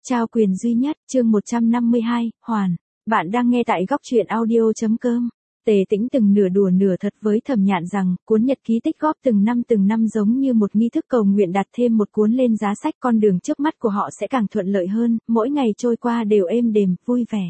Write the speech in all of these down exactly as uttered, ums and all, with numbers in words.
Trao quyền duy nhất, chương một trăm năm mươi hai, Hoàn. Bạn đang nghe tại góc truyện audio.com. Tề Tĩnh từng nửa đùa nửa thật với Thẩm Nhạn rằng, cuốn nhật ký tích góp từng năm từng năm giống như một nghi thức cầu nguyện đặt thêm một cuốn lên giá sách, con đường trước mắt của họ sẽ càng thuận lợi hơn, mỗi ngày trôi qua đều êm đềm, vui vẻ.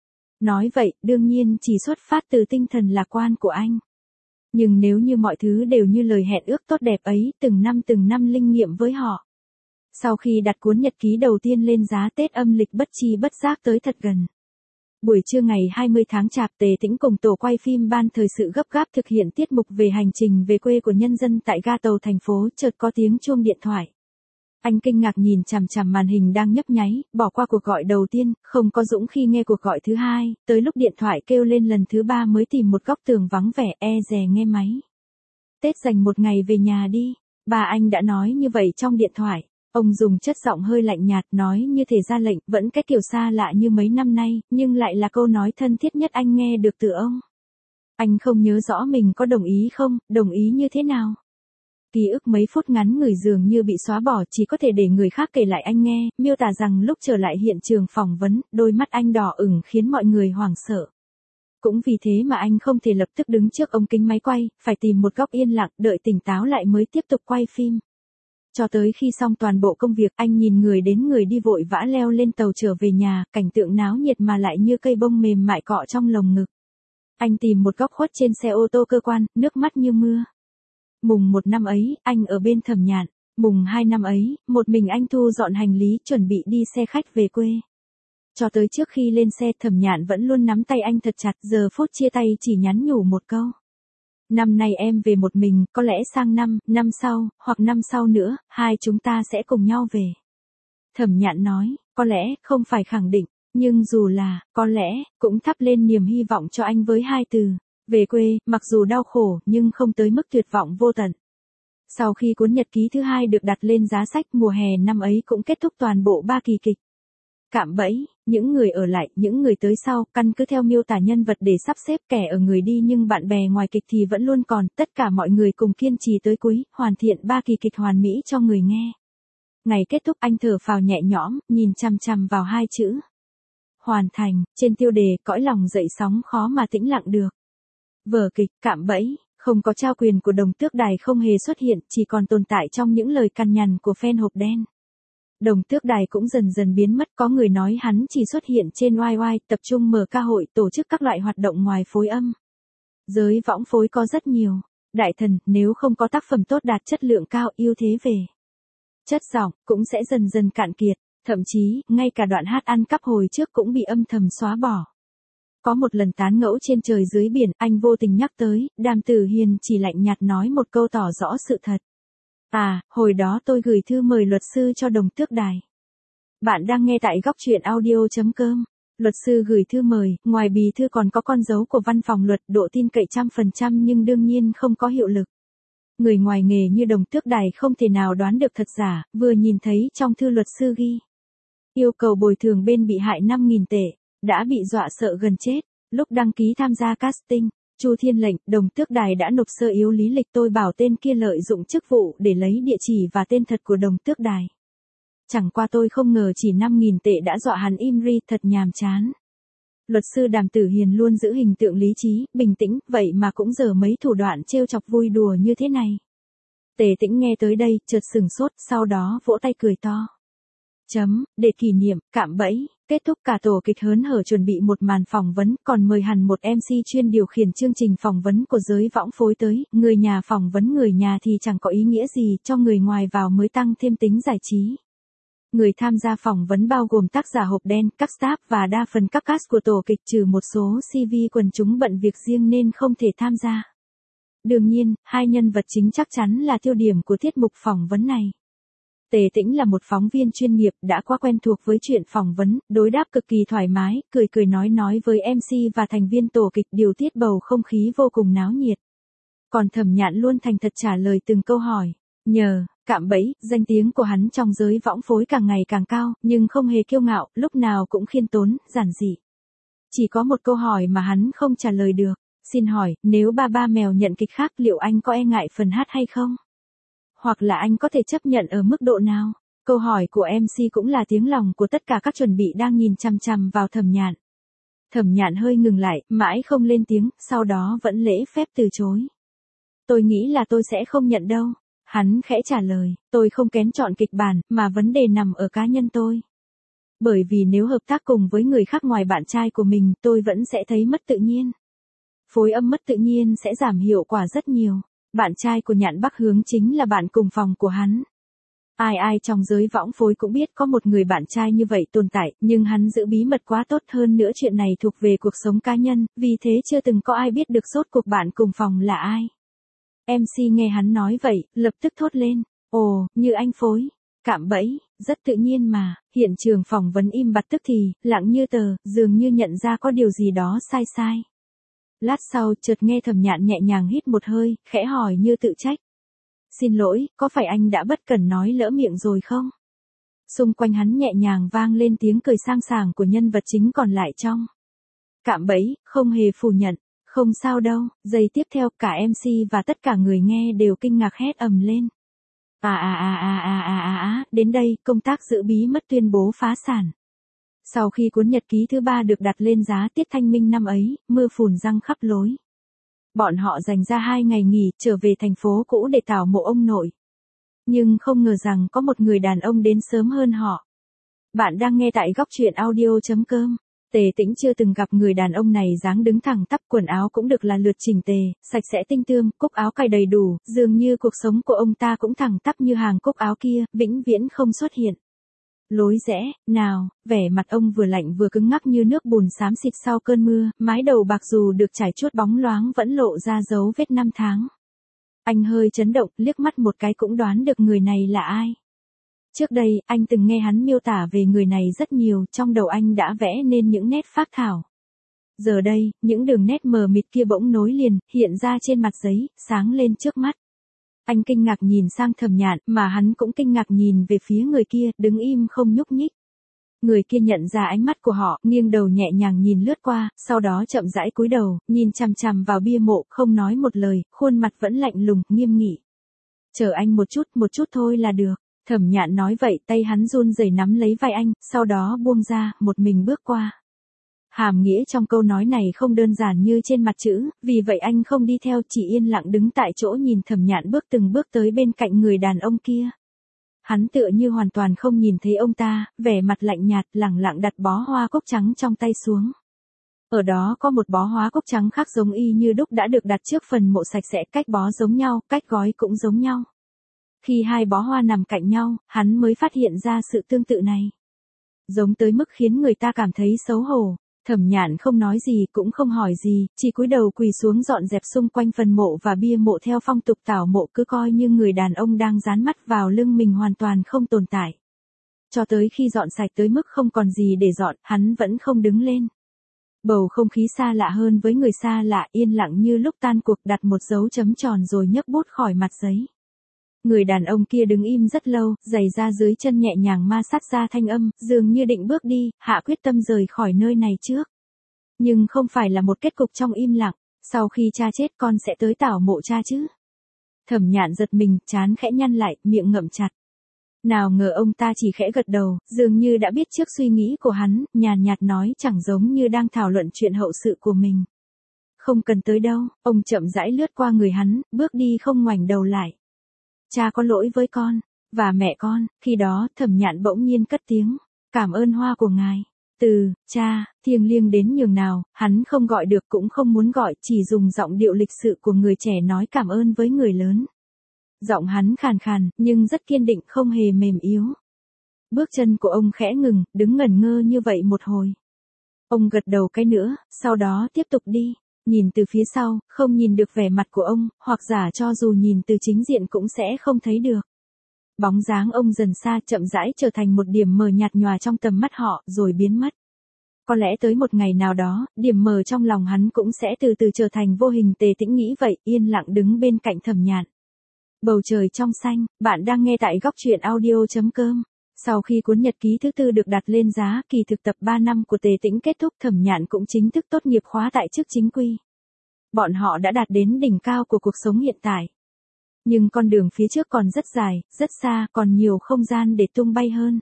Nói vậy, đương nhiên chỉ xuất phát từ tinh thần lạc quan của anh. Nhưng nếu như mọi thứ đều như lời hẹn ước tốt đẹp ấy, từng năm từng năm linh nghiệm với họ. Sau khi đặt cuốn nhật ký đầu tiên lên giá, Tết âm lịch bất chi bất giác tới thật gần. Buổi trưa ngày hai mươi tháng Chạp, Tề Tĩnh cùng tổ quay phim Ban Thời Sự gấp gáp thực hiện tiết mục về hành trình về quê của nhân dân tại ga tàu thành phố, chợt có tiếng chuông điện thoại. Anh kinh ngạc nhìn chằm chằm màn hình đang nhấp nháy, bỏ qua cuộc gọi đầu tiên, không có dũng khi nghe cuộc gọi thứ hai, tới lúc điện thoại kêu lên lần thứ ba mới tìm một góc tường vắng vẻ, e dè nghe máy. Tết dành một ngày về nhà đi, bà anh đã nói như vậy trong điện thoại. Ông dùng chất giọng hơi lạnh nhạt nói như thể ra lệnh, vẫn cái kiểu xa lạ như mấy năm nay, nhưng lại là câu nói thân thiết nhất anh nghe được từ ông. Anh không nhớ rõ mình có đồng ý không, đồng ý như thế nào. Ký ức mấy phút ngắn ngủi dường như bị xóa bỏ, chỉ có thể để người khác kể lại anh nghe, miêu tả rằng lúc trở lại hiện trường phỏng vấn, đôi mắt anh đỏ ửng khiến mọi người hoảng sợ. Cũng vì thế mà anh không thể lập tức đứng trước ống kính máy quay, phải tìm một góc yên lặng, đợi tỉnh táo lại mới tiếp tục quay phim. Cho tới khi xong toàn bộ công việc, anh nhìn người đến người đi vội vã leo lên tàu trở về nhà, cảnh tượng náo nhiệt mà lại như cây bông mềm mại cọ trong lồng ngực. Anh tìm một góc khuất trên xe ô tô cơ quan, nước mắt như mưa. Mùng một năm ấy, anh ở bên Thẩm Nhạn. Mùng hai năm ấy, một mình anh thu dọn hành lý chuẩn bị đi xe khách về quê. Cho tới trước khi lên xe, Thẩm Nhạn vẫn luôn nắm tay anh thật chặt, giờ phút chia tay chỉ nhắn nhủ một câu. Năm nay em về một mình, có lẽ sang năm, năm sau, hoặc năm sau nữa, hai chúng ta sẽ cùng nhau về. Thẩm Nhạn nói, có lẽ, không phải khẳng định, nhưng dù là, có lẽ, cũng thắp lên niềm hy vọng cho anh với hai từ. Về quê, mặc dù đau khổ, nhưng không tới mức tuyệt vọng vô tận. Sau khi cuốn nhật ký thứ hai được đặt lên giá sách, mùa hè năm ấy cũng kết thúc toàn bộ ba kỳ kịch. Cạm bẫy, những người ở lại, những người tới sau, căn cứ theo miêu tả nhân vật để sắp xếp, kẻ ở người đi nhưng bạn bè ngoài kịch thì vẫn luôn còn, tất cả mọi người cùng kiên trì tới cuối, hoàn thiện ba kỳ kịch hoàn mỹ cho người nghe. Ngày kết thúc anh thở phào nhẹ nhõm, nhìn chằm chằm vào hai chữ. Hoàn thành, trên tiêu đề, cõi lòng dậy sóng khó mà tĩnh lặng được. Vở kịch, Cạm bẫy, không có trao quyền của Đồng Tước Đài không hề xuất hiện, chỉ còn tồn tại trong những lời cằn nhằn của fan hộp đen. Đồng Tước Đài cũng dần dần biến mất, có người nói hắn chỉ xuất hiện trên oai oai, tập trung mở ca hội, tổ chức các loại hoạt động ngoài phối âm. Giới võng phối có rất nhiều. Đại thần, nếu không có tác phẩm tốt đạt chất lượng cao, ưu thế về chất giọng, cũng sẽ dần dần cạn kiệt. Thậm chí, ngay cả đoạn hát ăn cắp hồi trước cũng bị âm thầm xóa bỏ. Có một lần tán gẫu trên trời dưới biển, anh vô tình nhắc tới, Đàm Tử Hiền chỉ lạnh nhạt nói một câu tỏ rõ sự thật. À, hồi đó tôi gửi thư mời luật sư cho Đồng Tước Đài. Bạn đang nghe tại góc truyện audio.com. Luật sư gửi thư mời, ngoài bì thư còn có con dấu của văn phòng luật, độ tin cậy trăm phần trăm nhưng đương nhiên không có hiệu lực. Người ngoài nghề như Đồng Tước Đài không thể nào đoán được thật giả, vừa nhìn thấy trong thư luật sư ghi. Yêu cầu bồi thường bên bị hại năm nghìn tệ, đã bị dọa sợ gần chết. Lúc đăng ký tham gia casting, Chu Thiên lệnh, Đồng Tước Đài đã nộp sơ yếu lý lịch, tôi bảo tên kia lợi dụng chức vụ để lấy địa chỉ và tên thật của Đồng Tước Đài. Chẳng qua tôi không ngờ chỉ năm nghìn tệ đã dọa hắn im ri, thật nhàm chán. Luật sư Đàm Tử Hiền luôn giữ hình tượng lý trí, bình tĩnh, vậy mà cũng dở mấy thủ đoạn trêu chọc vui đùa như thế này. Tề Tĩnh nghe tới đây, chợt sừng sốt, sau đó vỗ tay cười to. Chấm, để kỷ niệm, Cạm bẫy, kết thúc cả tổ kịch hớn hở chuẩn bị một màn phỏng vấn, còn mời hẳn một em xê chuyên điều khiển chương trình phỏng vấn của giới võng phối tới, người nhà phỏng vấn người nhà thì chẳng có ý nghĩa gì, cho người ngoài vào mới tăng thêm tính giải trí. Người tham gia phỏng vấn bao gồm tác giả hộp đen, các staff và đa phần các cast của tổ kịch, trừ một số xê vê quần chúng bận việc riêng nên không thể tham gia. Đương nhiên, hai nhân vật chính chắc chắn là tiêu điểm của tiết mục phỏng vấn này. Tề Tĩnh là một phóng viên chuyên nghiệp, đã quá quen thuộc với chuyện phỏng vấn, đối đáp cực kỳ thoải mái, cười cười nói nói với em xê và thành viên tổ kịch, điều tiết bầu không khí vô cùng náo nhiệt. Còn Thẩm Nhạn luôn thành thật trả lời từng câu hỏi. Nhờ Cạm bẫy, danh tiếng của hắn trong giới võng phối càng ngày càng cao, nhưng không hề kiêu ngạo, lúc nào cũng khiêm tốn, giản dị. Chỉ có một câu hỏi mà hắn không trả lời được. Xin hỏi, nếu Ba Ba Mèo nhận kịch khác, liệu anh có e ngại phần hát hay không? Hoặc là anh có thể chấp nhận ở mức độ nào? Câu hỏi của em xê cũng là tiếng lòng của tất cả các chuẩn bị đang nhìn chằm chằm vào Thẩm Nhạn. Thẩm Nhạn hơi ngừng lại, mãi không lên tiếng, sau đó vẫn lễ phép từ chối. Tôi nghĩ là tôi sẽ không nhận đâu. Hắn khẽ trả lời, tôi không kén chọn kịch bản, mà vấn đề nằm ở cá nhân tôi. Bởi vì nếu hợp tác cùng với người khác ngoài bạn trai của mình, tôi vẫn sẽ thấy mất tự nhiên. Phối âm mất tự nhiên sẽ giảm hiệu quả rất nhiều. Bạn trai của Nhạn Bắc Hướng chính là bạn cùng phòng của hắn. Ai ai trong giới võng phối cũng biết có một người bạn trai như vậy tồn tại, nhưng hắn giữ bí mật quá tốt, hơn nữa chuyện này thuộc về cuộc sống cá nhân, vì thế chưa từng có ai biết được rốt cuộc bạn cùng phòng là ai. em xê nghe hắn nói vậy, lập tức thốt lên, ồ, như anh phối. Cạm bẫy, rất tự nhiên mà. Hiện trường phỏng vấn im bặt tức thì, lặng như tờ, dường như nhận ra có điều gì đó sai sai. Lát sau chợt nghe Thẩm Nhạn nhẹ nhàng hít một hơi, khẽ hỏi như tự trách. Xin lỗi, có phải anh đã bất cẩn nói lỡ miệng rồi không? Xung quanh hắn nhẹ nhàng vang lên tiếng cười sang sảng của nhân vật chính còn lại trong cạm bẫy, không hề phủ nhận. Không sao đâu. Giây tiếp theo cả em xê và tất cả người nghe đều kinh ngạc hét ầm lên. À à à à à à à à, đến đây, công tác giữ bí mật tuyên bố phá sản. Sau khi cuốn nhật ký thứ ba được đặt lên giá tiết thanh minh năm ấy, mưa phùn răng khắp lối. Bọn họ dành ra hai ngày nghỉ, trở về thành phố cũ để tảo mộ ông nội. Nhưng không ngờ rằng có một người đàn ông đến sớm hơn họ. Bạn đang nghe tại góc truyện audio chấm com. Tề Tĩnh chưa từng gặp người đàn ông này dáng đứng thẳng tắp, quần áo cũng được là lượt chỉnh tề, sạch sẽ tinh tươm, cúc áo cài đầy đủ, dường như cuộc sống của ông ta cũng thẳng tắp như hàng cúc áo kia, vĩnh viễn không xuất hiện lối rẽ nào. Vẻ mặt ông vừa lạnh vừa cứng ngắc như nước bùn xám xịt sau cơn mưa, mái đầu bạc dù được trải chuốt bóng loáng vẫn lộ ra dấu vết năm tháng. Anh hơi chấn động, liếc mắt một cái cũng đoán được người này là ai. Trước đây, anh từng nghe hắn miêu tả về người này rất nhiều, trong đầu anh đã vẽ nên những nét phác thảo. Giờ đây, những đường nét mờ mịt kia bỗng nối liền, hiện ra trên mặt giấy, sáng lên trước mắt. Anh kinh ngạc nhìn sang Thẩm Nhạn, mà hắn cũng kinh ngạc nhìn về phía người kia, đứng im không nhúc nhích. Người kia nhận ra ánh mắt của họ, nghiêng đầu nhẹ nhàng nhìn lướt qua, sau đó chậm rãi cúi đầu, nhìn chằm chằm vào bia mộ, không nói một lời, khuôn mặt vẫn lạnh lùng, nghiêm nghị. Chờ anh một chút, một chút thôi là được. Thẩm Nhạn nói vậy, tay hắn run rẩy nắm lấy vai anh, sau đó buông ra, một mình bước qua. Hàm nghĩa trong câu nói này không đơn giản như trên mặt chữ, vì vậy anh không đi theo, chỉ yên lặng đứng tại chỗ nhìn Thẩm Nhạn bước từng bước tới bên cạnh người đàn ông kia. Hắn tựa như hoàn toàn không nhìn thấy ông ta, vẻ mặt lạnh nhạt, lẳng lặng đặt bó hoa cúc trắng trong tay xuống. Ở đó có một bó hoa cúc trắng khác giống y như đúc đã được đặt trước phần mộ sạch sẽ, cách bó giống nhau, cách gói cũng giống nhau. Khi hai bó hoa nằm cạnh nhau, hắn mới phát hiện ra sự tương tự này. Giống tới mức khiến người ta cảm thấy xấu hổ. Thẩm Nhạn không nói gì cũng không hỏi gì, chỉ cúi đầu quỳ xuống dọn dẹp xung quanh phần mộ và bia mộ theo phong tục tảo mộ, cứ coi như người đàn ông đang dán mắt vào lưng mình hoàn toàn không tồn tại. Cho tới khi dọn sạch tới mức không còn gì để dọn, hắn vẫn không đứng lên. Bầu không khí xa lạ hơn với người xa lạ, yên lặng như lúc tan cuộc, đặt một dấu chấm tròn rồi nhấc bút khỏi mặt giấy. Người đàn ông kia đứng im rất lâu, giày da dưới chân nhẹ nhàng ma sát ra thanh âm, dường như định bước đi, hạ quyết tâm rời khỏi nơi này trước. Nhưng không phải là một kết cục trong im lặng, sau khi cha chết con sẽ tới tảo mộ cha chứ. Thẩm Nhạn giật mình, trán khẽ nhăn lại, miệng ngậm chặt. Nào ngờ ông ta chỉ khẽ gật đầu, dường như đã biết trước suy nghĩ của hắn, nhàn nhạt nói chẳng giống như đang thảo luận chuyện hậu sự của mình. Không cần tới đâu, ông chậm rãi lướt qua người hắn, bước đi không ngoảnh đầu lại. Cha có lỗi với con, và mẹ con. Khi đó, Thẩm Nhạn bỗng nhiên cất tiếng, cảm ơn hoa của ngài. Từ, cha, thiêng liêng đến nhường nào, hắn không gọi được cũng không muốn gọi, chỉ dùng giọng điệu lịch sự của người trẻ nói cảm ơn với người lớn. Giọng hắn khàn khàn, nhưng rất kiên định, không hề mềm yếu. Bước chân của ông khẽ ngừng, đứng ngẩn ngơ như vậy một hồi. Ông gật đầu cái nữa, sau đó tiếp tục đi. Nhìn từ phía sau, không nhìn được vẻ mặt của ông, hoặc giả cho dù nhìn từ chính diện cũng sẽ không thấy được. Bóng dáng ông dần xa, chậm rãi trở thành một điểm mờ nhạt nhòa trong tầm mắt họ, rồi biến mất. Có lẽ tới một ngày nào đó, điểm mờ trong lòng hắn cũng sẽ từ từ trở thành vô hình. Tề Tĩnh nghĩ vậy, yên lặng đứng bên cạnh Thẩm Nhạn. Bầu trời trong xanh, bạn đang nghe tại góc truyện audio chấm com. Sau khi cuốn nhật ký thứ tư được đặt lên giá, kỳ thực tập ba năm của Tề Tĩnh kết thúc, Thẩm Nhạn cũng chính thức tốt nghiệp khóa tại chức chính quy. Bọn họ đã đạt đến đỉnh cao của cuộc sống hiện tại. Nhưng con đường phía trước còn rất dài, rất xa, còn nhiều không gian để tung bay hơn.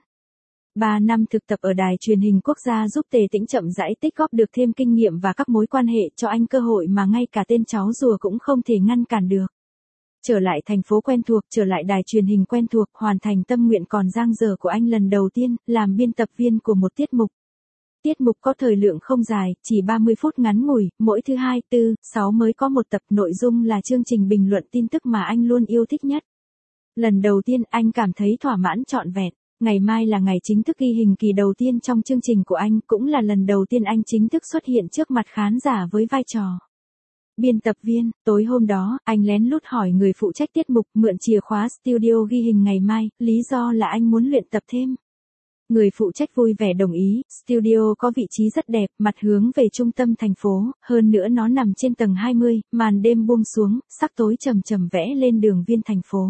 Ba năm thực tập ở đài truyền hình quốc gia giúp Tề Tĩnh chậm rãi tích góp được thêm kinh nghiệm và các mối quan hệ cho anh cơ hội mà ngay cả tên cháu rùa cũng không thể ngăn cản được. Trở lại thành phố quen thuộc, trở lại đài truyền hình quen thuộc, hoàn thành tâm nguyện còn dang dở của anh lần đầu tiên, làm biên tập viên của một tiết mục. Tiết mục có thời lượng không dài, chỉ ba mươi phút ngắn ngủi, mỗi thứ hai, tư, sáu mới có một tập, nội dung là chương trình bình luận tin tức mà anh luôn yêu thích nhất. Lần đầu tiên anh cảm thấy thỏa mãn trọn vẹn. Ngày mai là ngày chính thức ghi hình kỳ đầu tiên trong chương trình của anh, cũng là lần đầu tiên anh chính thức xuất hiện trước mặt khán giả với vai trò biên tập viên. Tối hôm đó, anh lén lút hỏi người phụ trách tiết mục mượn chìa khóa studio ghi hình ngày mai, lý do là anh muốn luyện tập thêm. Người phụ trách vui vẻ đồng ý, studio có vị trí rất đẹp, mặt hướng về trung tâm thành phố, hơn nữa nó nằm trên tầng hai mươi, màn đêm buông xuống, sắc tối trầm trầm vẽ lên đường viên thành phố.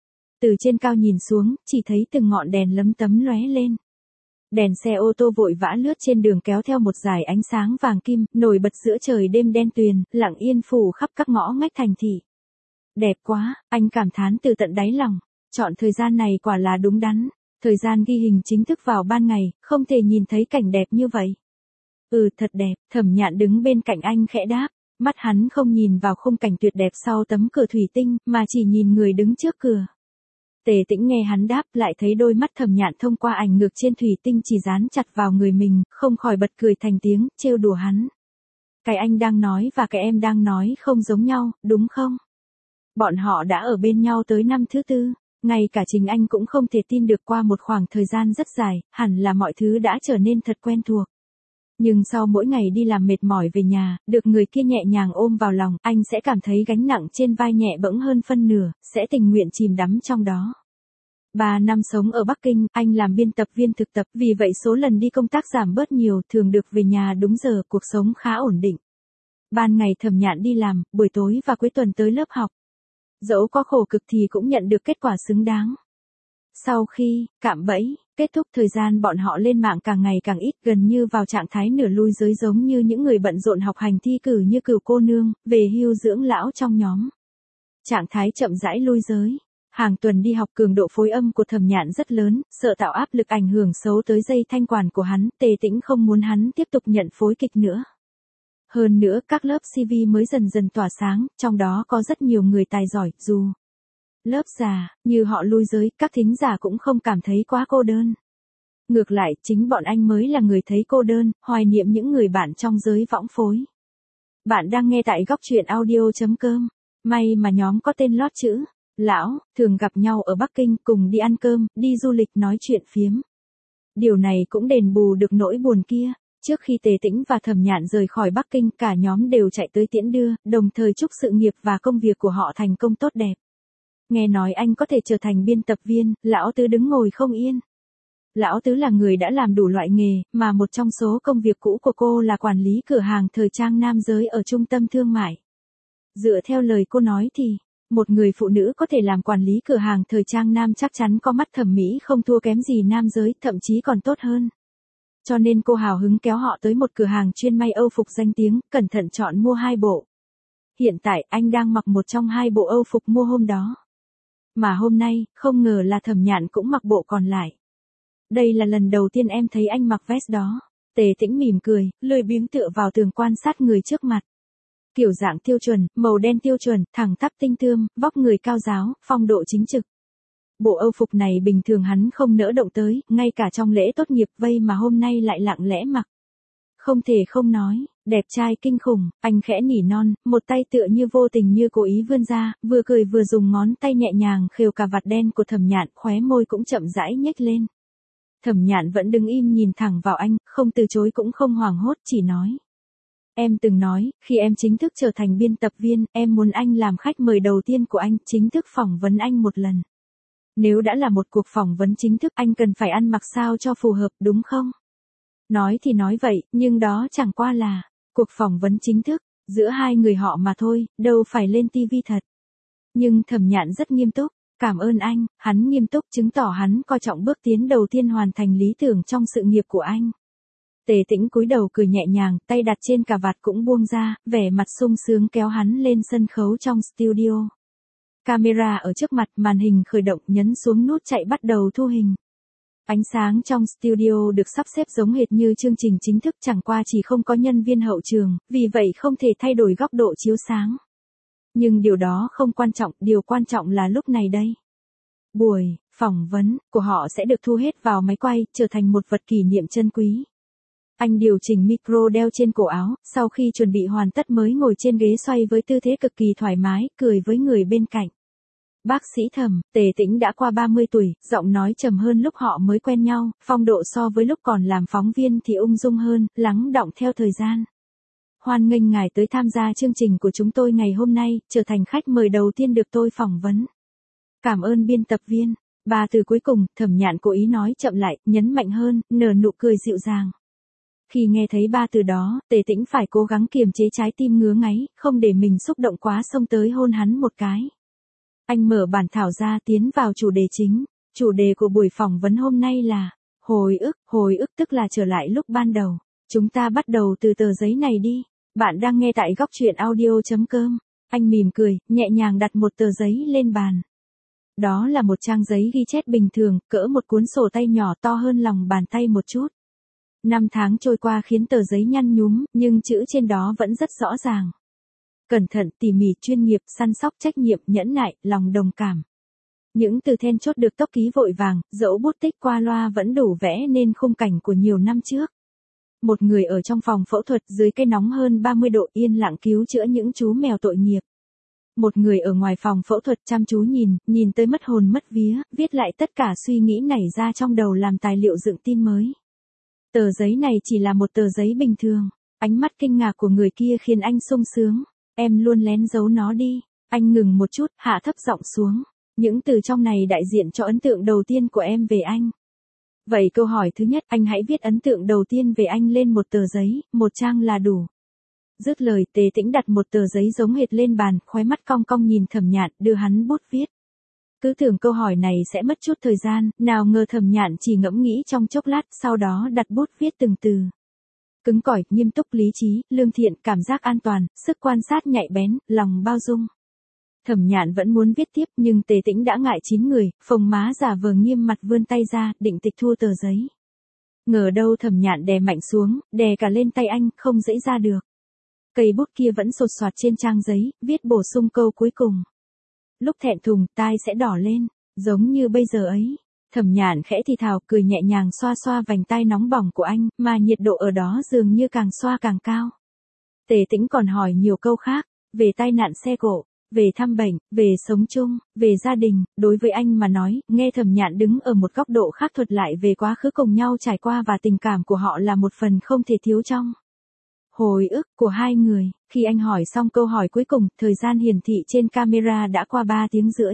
Từ trên cao nhìn xuống, chỉ thấy từng ngọn đèn lấm tấm lóe lên. Đèn xe ô tô vội vã lướt trên đường kéo theo một dải ánh sáng vàng kim, nổi bật giữa trời đêm đen tuyền, lặng yên phủ khắp các ngõ ngách thành thị. Đẹp quá, anh cảm thán từ tận đáy lòng. Chọn thời gian này quả là đúng đắn. Thời gian ghi hình chính thức vào ban ngày, không thể nhìn thấy cảnh đẹp như vậy. Ừ, thật đẹp. Thẩm Nhạn đứng bên cạnh anh khẽ đáp. Mắt hắn không nhìn vào khung cảnh tuyệt đẹp sau tấm cửa thủy tinh, mà chỉ nhìn người đứng trước cửa. Tề Tĩnh nghe hắn đáp, lại thấy đôi mắt Thẩm Nhạn thông qua ảnh ngược trên thủy tinh chỉ dán chặt vào người mình, không khỏi bật cười thành tiếng, trêu đùa hắn. Cái anh đang nói và cái em đang nói không giống nhau, đúng không? Bọn họ đã ở bên nhau tới năm thứ tư, ngay cả chính anh cũng không thể tin được qua một khoảng thời gian rất dài, hẳn là mọi thứ đã trở nên thật quen thuộc. Nhưng sau mỗi ngày đi làm mệt mỏi về nhà, được người kia nhẹ nhàng ôm vào lòng, anh sẽ cảm thấy gánh nặng trên vai nhẹ bẫng hơn phân nửa, sẽ tình nguyện chìm đắm trong đó. Ba năm sống ở Bắc Kinh, anh làm biên tập viên thực tập, vì vậy số lần đi công tác giảm bớt nhiều, thường được về nhà đúng giờ, cuộc sống khá ổn định. Ban ngày Thẩm Nhạn đi làm, buổi tối và cuối tuần tới lớp học. Dẫu có khổ cực thì cũng nhận được kết quả xứng đáng. Sau khi cạm bẫy kết thúc, thời gian bọn họ lên mạng càng ngày càng ít, gần như vào trạng thái nửa lui giới, giống như những người bận rộn học hành thi cử như Cửu cô nương, về hưu dưỡng lão trong nhóm. Trạng thái chậm rãi lui giới. Hàng tuần đi học, cường độ phối âm của Thẩm Nhạn rất lớn, sợ tạo áp lực ảnh hưởng xấu tới dây thanh quản của hắn, Tề Tĩnh không muốn hắn tiếp tục nhận phối kịch nữa. Hơn nữa, các lớp xê vê mới dần dần tỏa sáng, trong đó có rất nhiều người tài giỏi, dù lớp già, như họ lui giới, các thính giả cũng không cảm thấy quá cô đơn. Ngược lại, chính bọn anh mới là người thấy cô đơn, hoài niệm những người bạn trong giới võng phối. Bạn đang nghe tại góc truyện audio chấm com. May mà nhóm có tên lót chữ Lão, thường gặp nhau ở Bắc Kinh, cùng đi ăn cơm, đi du lịch, nói chuyện phiếm. Điều này cũng đền bù được nỗi buồn kia. Trước khi Tề Tĩnh và Thẩm Nhạn rời khỏi Bắc Kinh, cả nhóm đều chạy tới tiễn đưa, đồng thời chúc sự nghiệp và công việc của họ thành công tốt đẹp. Nghe nói anh có thể trở thành biên tập viên, Lão Tứ đứng ngồi không yên. Lão Tứ là người đã làm đủ loại nghề, mà một trong số công việc cũ của cô là quản lý cửa hàng thời trang nam giới ở trung tâm thương mại. Dựa theo lời cô nói thì, một người phụ nữ có thể làm quản lý cửa hàng thời trang nam chắc chắn có mắt thẩm mỹ không thua kém gì nam giới, thậm chí còn tốt hơn. Cho nên cô hào hứng kéo họ tới một cửa hàng chuyên may Âu phục danh tiếng, cẩn thận chọn mua hai bộ. Hiện tại anh đang mặc một trong hai bộ Âu phục mua hôm đó. Mà hôm nay, không ngờ là Thẩm Nhạn cũng mặc bộ còn lại. Đây là lần đầu tiên em thấy anh mặc vest đó. Tề Tĩnh mỉm cười, lười biếng tựa vào tường quan sát người trước mặt. Kiểu dạng tiêu chuẩn, màu đen tiêu chuẩn, thẳng tắp tinh tươm, vóc người cao ráo, phong độ chính trực. Bộ Âu phục này bình thường hắn không nỡ động tới, ngay cả trong lễ tốt nghiệp vây mà hôm nay lại lặng lẽ mặc. Không thể không nói, đẹp trai kinh khủng, anh khẽ nỉ non, một tay tựa như vô tình như cố ý vươn ra, vừa cười vừa dùng ngón tay nhẹ nhàng khều cà vạt đen của Thẩm Nhạn, khóe môi cũng chậm rãi nhếch lên. Thẩm Nhạn vẫn đứng im nhìn thẳng vào anh, không từ chối cũng không hoảng hốt, chỉ nói. Em từng nói, khi em chính thức trở thành biên tập viên, em muốn anh làm khách mời đầu tiên của anh, chính thức phỏng vấn anh một lần. Nếu đã là một cuộc phỏng vấn chính thức, anh cần phải ăn mặc sao cho phù hợp, đúng không? Nói thì nói vậy, nhưng đó chẳng qua là cuộc phỏng vấn chính thức giữa hai người họ mà thôi, đâu phải lên ti vi thật. Nhưng Thẩm Nhạn rất nghiêm túc. Cảm ơn anh, hắn nghiêm túc chứng tỏ hắn coi trọng bước tiến đầu tiên hoàn thành lý tưởng trong sự nghiệp của anh. Tề Tĩnh cúi đầu cười nhẹ nhàng, tay đặt trên cà vạt cũng buông ra, vẻ mặt sung sướng kéo hắn lên sân khấu trong studio. Camera ở trước mặt, màn hình khởi động, nhấn xuống nút chạy bắt đầu thu hình. Ánh sáng trong studio được sắp xếp giống hệt như chương trình chính thức, chẳng qua chỉ không có nhân viên hậu trường, vì vậy không thể thay đổi góc độ chiếu sáng. Nhưng điều đó không quan trọng, điều quan trọng là lúc này đây. Buổi phỏng vấn của họ sẽ được thu hết vào máy quay, trở thành một vật kỷ niệm chân quý. Anh điều chỉnh micro đeo trên cổ áo, sau khi chuẩn bị hoàn tất mới ngồi trên ghế xoay với tư thế cực kỳ thoải mái, cười với người bên cạnh. Bác sĩ Thẩm, Tề Tĩnh đã qua ba mươi tuổi, giọng nói trầm hơn lúc họ mới quen nhau, phong độ so với lúc còn làm phóng viên thì ung dung hơn, lắng đọng theo thời gian. Hoan nghênh ngài tới tham gia chương trình của chúng tôi ngày hôm nay, trở thành khách mời đầu tiên được tôi phỏng vấn. Cảm ơn biên tập viên. Ba từ cuối cùng, Thẩm Nhạn cố ý nói chậm lại, nhấn mạnh hơn, nở nụ cười dịu dàng. Khi nghe thấy ba từ đó, Tề Tĩnh phải cố gắng kiềm chế trái tim ngứa ngáy, không để mình xúc động quá xông tới hôn hắn một cái. Anh mở bản thảo ra, tiến vào chủ đề chính. Chủ đề của buổi phỏng vấn hôm nay là hồi ức, hồi ức tức là trở lại lúc ban đầu. Chúng ta bắt đầu từ tờ giấy này đi. Bạn đang nghe tại góc truyện audio chấm com. Anh mỉm cười, nhẹ nhàng đặt một tờ giấy lên bàn. Đó là một trang giấy ghi chép bình thường, cỡ một cuốn sổ tay nhỏ, to hơn lòng bàn tay một chút. Năm tháng trôi qua khiến tờ giấy nhăn nhúm, nhưng chữ trên đó vẫn rất rõ ràng. Cẩn thận, tỉ mỉ, chuyên nghiệp, săn sóc, trách nhiệm, nhẫn nại, lòng đồng cảm. Những từ then chốt được tốc ký vội vàng, dẫu bút tích qua loa vẫn đủ vẽ nên khung cảnh của nhiều năm trước. Một người ở trong phòng phẫu thuật dưới cây nóng hơn ba mươi độ yên lặng cứu chữa những chú mèo tội nghiệp. Một người ở ngoài phòng phẫu thuật chăm chú nhìn, nhìn tới mất hồn mất vía, viết lại tất cả suy nghĩ nảy ra trong đầu làm tài liệu dựng tin mới. Tờ giấy này chỉ là một tờ giấy bình thường. Ánh mắt kinh ngạc của người kia khiến anh sung sướng. Em luôn lén giấu nó đi. Anh ngừng một chút, hạ thấp giọng xuống. Những từ trong này đại diện cho ấn tượng đầu tiên của em về anh. Vậy câu hỏi thứ nhất, anh hãy viết ấn tượng đầu tiên về anh lên một tờ giấy, một trang là đủ. Dứt lời, Tề Tĩnh đặt một tờ giấy giống hệt lên bàn, khóe mắt cong cong nhìn Thẩm Nhạn, đưa hắn bút viết. Cứ tưởng câu hỏi này sẽ mất chút thời gian, nào ngờ Thẩm Nhạn chỉ ngẫm nghĩ trong chốc lát, sau đó đặt bút viết từng từ. Cứng cỏi, nghiêm túc, lý trí, lương thiện, cảm giác an toàn, sức quan sát nhạy bén, lòng bao dung. Thẩm Nhạn vẫn muốn viết tiếp nhưng Tề Tĩnh đã ngại chín người, phồng má giả vờ nghiêm mặt vươn tay ra, định tịch thu tờ giấy. Ngờ đâu Thẩm Nhạn đè mạnh xuống, đè cả lên tay anh, không dễ ra được. Cây bút kia vẫn sột soạt trên trang giấy, viết bổ sung câu cuối cùng. Lúc thẹn thùng, tai sẽ đỏ lên, giống như bây giờ ấy. Thẩm Nhạn khẽ thì thào, cười nhẹ nhàng xoa xoa vành tai nóng bỏng của anh, mà nhiệt độ ở đó dường như càng xoa càng cao. Tề Tĩnh còn hỏi nhiều câu khác, về tai nạn xe cộ, về thăm bệnh, về sống chung, về gia đình. Đối với anh mà nói, nghe Thẩm Nhạn đứng ở một góc độ khác thuật lại về quá khứ cùng nhau trải qua và tình cảm của họ là một phần không thể thiếu trong hồi ức của hai người. Khi anh hỏi xong câu hỏi cuối cùng, thời gian hiển thị trên camera đã qua ba tiếng rưỡi.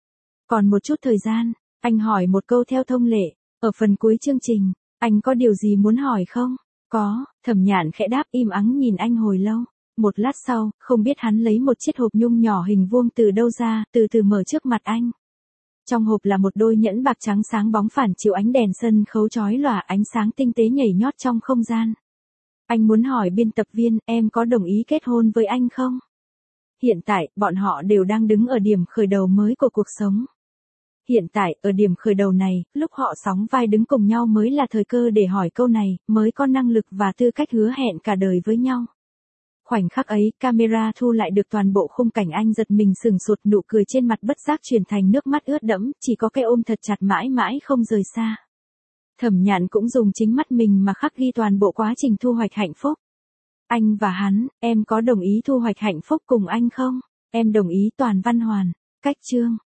Còn một chút thời gian, anh hỏi một câu theo thông lệ. Ở phần cuối chương trình, anh có điều gì muốn hỏi không? Có, Thẩm Nhạn khẽ đáp, im ắng nhìn anh hồi lâu. Một lát sau, không biết hắn lấy một chiếc hộp nhung nhỏ hình vuông từ đâu ra, từ từ mở trước mặt anh. Trong hộp là một đôi nhẫn bạc trắng sáng bóng phản chiếu ánh đèn sân khấu chói lòa, ánh sáng tinh tế nhảy nhót trong không gian. Anh muốn hỏi biên tập viên, em có đồng ý kết hôn với anh không? Hiện tại, bọn họ đều đang đứng ở điểm khởi đầu mới của cuộc sống. Hiện tại, ở điểm khởi đầu này, lúc họ sóng vai đứng cùng nhau mới là thời cơ để hỏi câu này, mới có năng lực và tư cách hứa hẹn cả đời với nhau. Khoảnh khắc ấy, camera thu lại được toàn bộ khung cảnh, anh giật mình sừng sốt, nụ cười trên mặt bất giác chuyển thành nước mắt ướt đẫm, chỉ có cái ôm thật chặt mãi mãi không rời xa. Thẩm Nhạn cũng dùng chính mắt mình mà khắc ghi toàn bộ quá trình thu hoạch hạnh phúc. Anh và hắn, em có đồng ý thu hoạch hạnh phúc cùng anh không? Em đồng ý. Toàn Văn Hoàn. Cách chương.